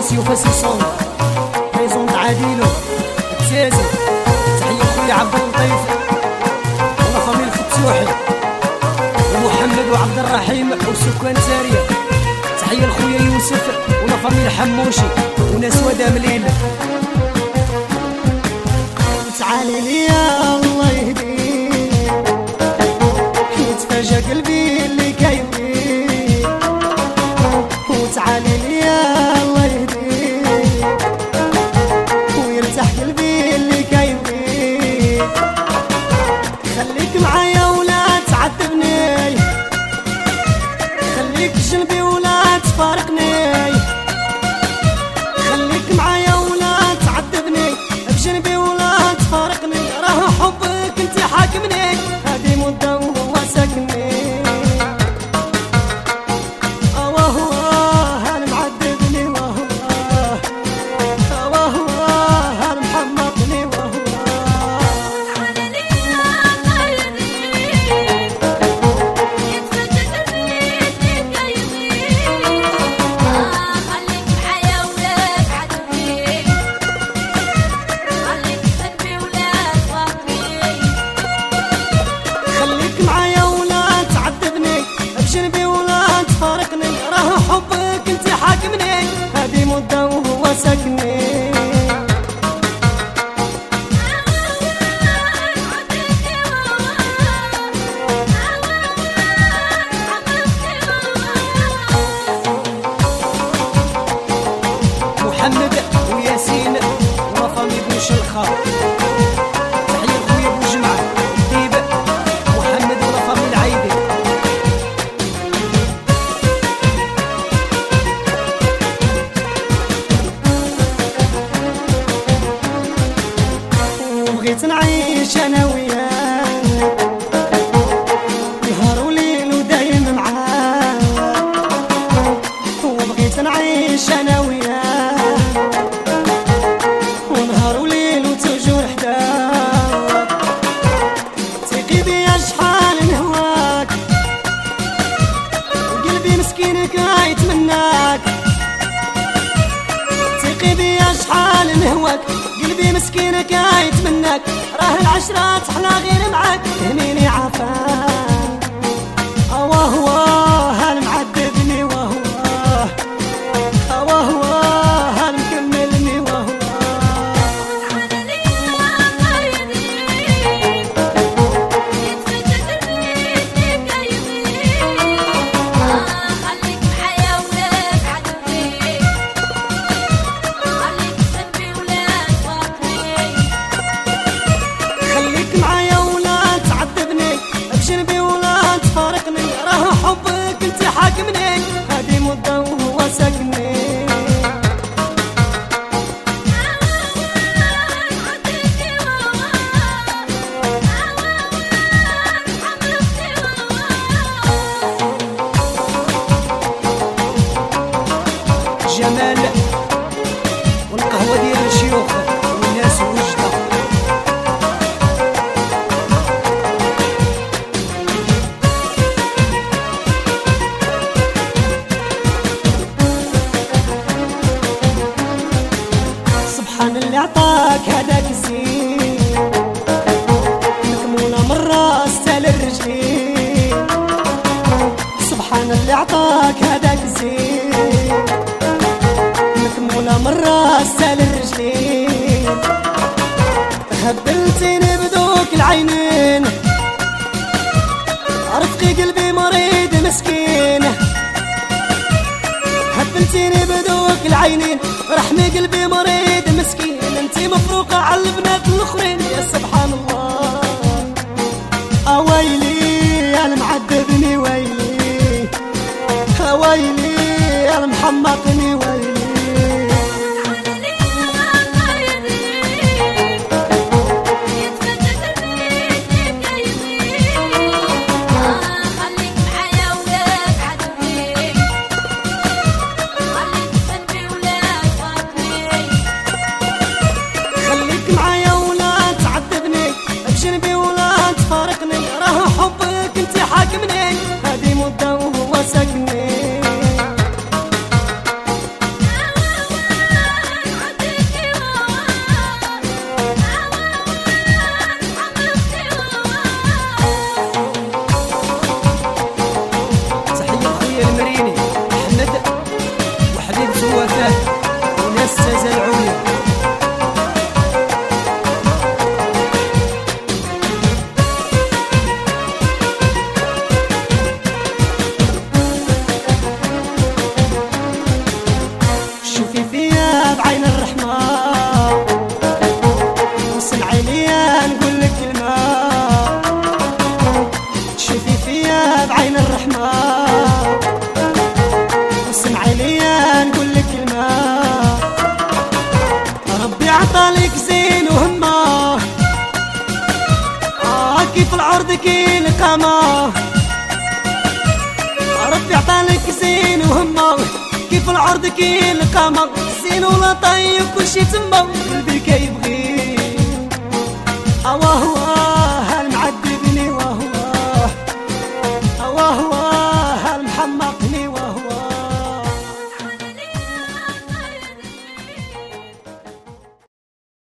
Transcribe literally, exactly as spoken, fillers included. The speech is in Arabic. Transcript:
سيوفا سيسون بريزونت عاديلو التازي. تحية خويا عبد اللطيف والله فاميل الفتوحي ومحمد وعبد الرحيم وسكان سارية. تحية لخويا يوسف والله فاميل حموشي وناس ودا مليل. تعالي لي يا الله يهديك يتفاجأ قلبي اللي كايبني. وتعالي لي يا الله يهديك ويرتاح قلبي اللي كايبني. خليك معايا ولا تعذبني، خليك جنبي ولا تفارقني. خليك معايا ولا تعذبني بجنبي ولا تفارقني. راه حبك انت حاكمني هادي مدة وهو ساكني. اواه واه هل معذبني واه واه اواه واه هل محمقني واه واه. تعالي لي يا الله يهديك يتفاجأ قلبي اللي كايبني. آه خليك معايا ولا تعذبني، خليك جنبي ولا تفارقني. خليك معايا ولا تعذبني بجنبي ولا تفارقني. راه حبك انت حاكمني هادي مدة وهو ساكني. محمد وياسين وفامي بوشلخا. تحية خويا بوجمعة الديب محمد وفامي العيدي. وبغيت نعيش انا وياك نهار وليل ودايم معاك. وبغيت نعيش انا وياك ونهار وليل وتوجور حداك. ثقي بيا شحال نهواك وقلبي مسكين كيتمناك. ثقي بيا شحال نهواك قلبي مسكين كيتمناك. راه العشرة تحلى غير معاك هنيني عافاك. اواه واه هل معذبني واه واه اواه واه هل مكملني واه واه. تعالي لي يا الله يهديك يتفاجأ قلبي اللي كايبني. آه خليك معايا ولا تعذبني، خليك جنبي ولا تفارقني. خليك معايا ولا تعذبني بجنبي ولا تفارقني. راه حبك انت حاكمني هادي مدة وهو ساكني. جمال والقهوة ديال الشيوخ والناس وجدة. سبحان اللي عطاك هداك الزين مكمولة من راس تال الرجلين. سبحان اللي عطاك هداك الزين مكمولة من راس تال الرجلين. هبلتيني بدوك العينين رفقي قلبي مريض مسكين. هبلتيني بدوك العينين رحمي قلبي مريض مسكين. انتي مفروقة على البنات الاخرين يا سبحان الله. اويلي يا المعذبني ويلي اويلي يا المحمقني ويلي. تعالي لي يا الله يهديك يتفاجأ قلبي اللي كايبني. آه خليك معايا ولا تعذبني، خليك جنبي ولا تفارقني. خليك معايا ولا تعذبني بجنبي ولا تفارقني. راه حبك انت حاكمني هادي مدة وهو ساكني. العرض كي القمر زين ولا طيب كلشي تما قلبي